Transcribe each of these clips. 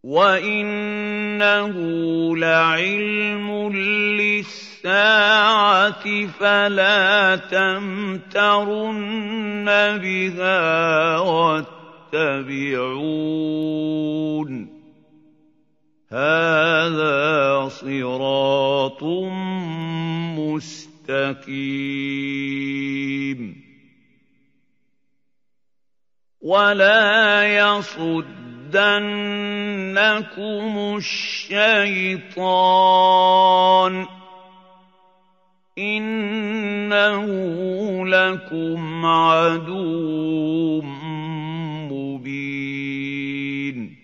وَإِنَّهُ لَعِلْمٌ لِّلسَّاعَةِ فَلَا تَمْتَرُنَّ بِهَا وَاتَّبِعُونِ ۚ هَٰذَا صِرَاطٌ مُّسْتَقِيمٌ وَلَا يَصُدَّنَّكُمُ الشَّيْطَانُ ۖ إِنَّهُ لَكُمْ عَدُوٌّ مُّبِينٌ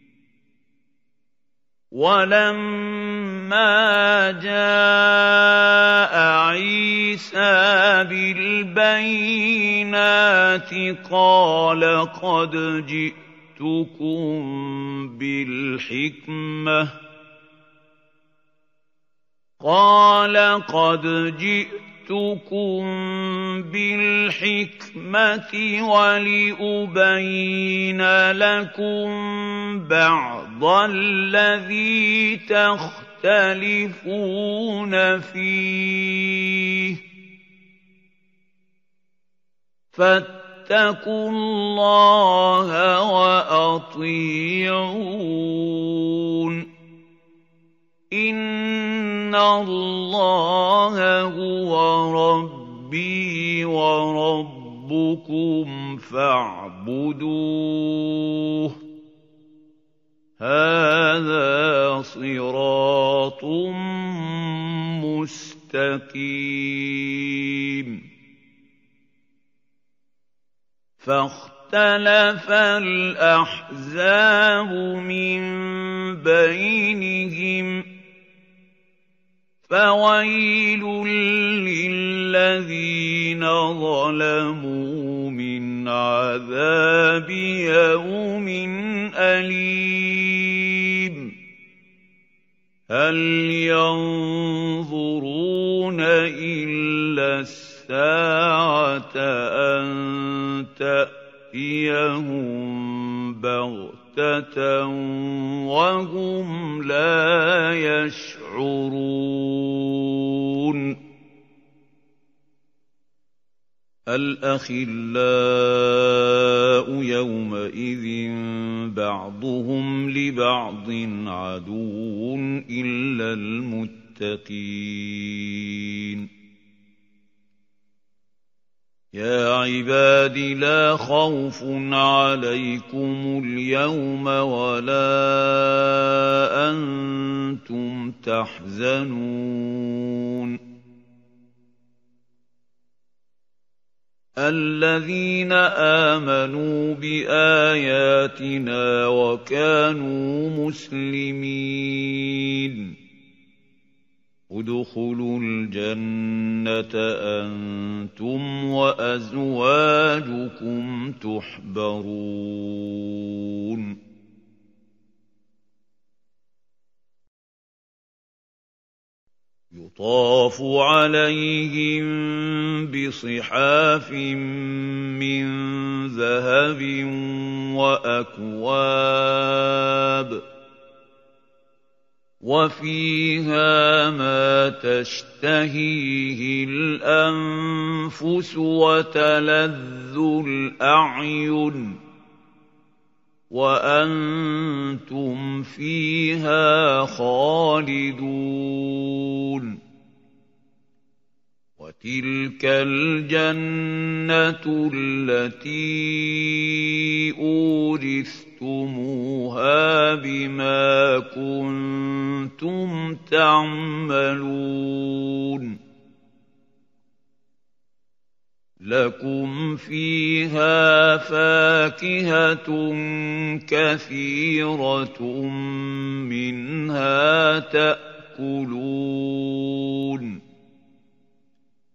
وَلَمَّا جَاءَ عِيسَىٰ بِالْبَيِّنَاتِ قَالَ قَدْ جِئْتُكُم بِالْحِكْمَةِ وَلِأُبَيِّنَ لَكُم بَعْضَ الَّذِي تَخْتَلِفُونَ فِيهِ ۖ فَاتَّقُوا اللَّهَ وَأَطِيعُونِ ۚ إِنَّ اللَّهَ هُوَ رَبِّي وَرَبُّكُمْ فَاعْبُدُوهُ ۚ هَٰذَا صِرَاطٌ مُّسْتَقِيمٌ فَاخْتَلَفَ الْأَحْزَابُ مِن بَيْنِهِمْ ۖ فَوَيْلٌ لِّلَّذِينَ ظَلَمُوا مِنْ عَذَابِ يَوْمٍ أَلِيمٍ هَلْ يَنظُرُونَ إِلَّا السَّاعَةَ أَن تَأْتِيَهُم بَغْتَةً وَهُمْ لَا يَشْعُرُونَ الْأَخِلَّاءُ يَوْمَئِذٍ بَعْضُهُمْ لِبَعْضٍ عَدُوٌّ إِلَّا الْمُتَّقِينَ يَا عِبَادِ لَا خَوْفٌ عَلَيْكُمُ الْيَوْمَ وَلَا أَنتُمْ تَحْزَنُونَ الَّذِينَ آمَنُوا بِآيَاتِنَا وَكَانُوا مُسْلِمِينَ ادْخُلُوا الْجَنَّةَ أَنتُمْ وَأَزْوَاجُكُمْ تُحْبَرُونَ يُطَافُ عَلَيْهِم بِصِحَافٍ مِّن ذَهَبٍ وَأَكْوَابٍ وَفِيهَا مَا تَشْتَهِيهِ الْأَنفُسُ وَتَلَذُّ الْأَعْيُنُ وَأَنتُمْ فِيهَا خَالِدُونَ وَتِلْكَ الْجَنَّةُ الَّتِي أُورِثْتُمُوهَا بِمَا كُنتُمْ تَعْمَلُونَ لَكُمْ فِيهَا فَاكِهَةٌ كَثِيرَةٌ مِّنْهَا تَأْكُلُونَ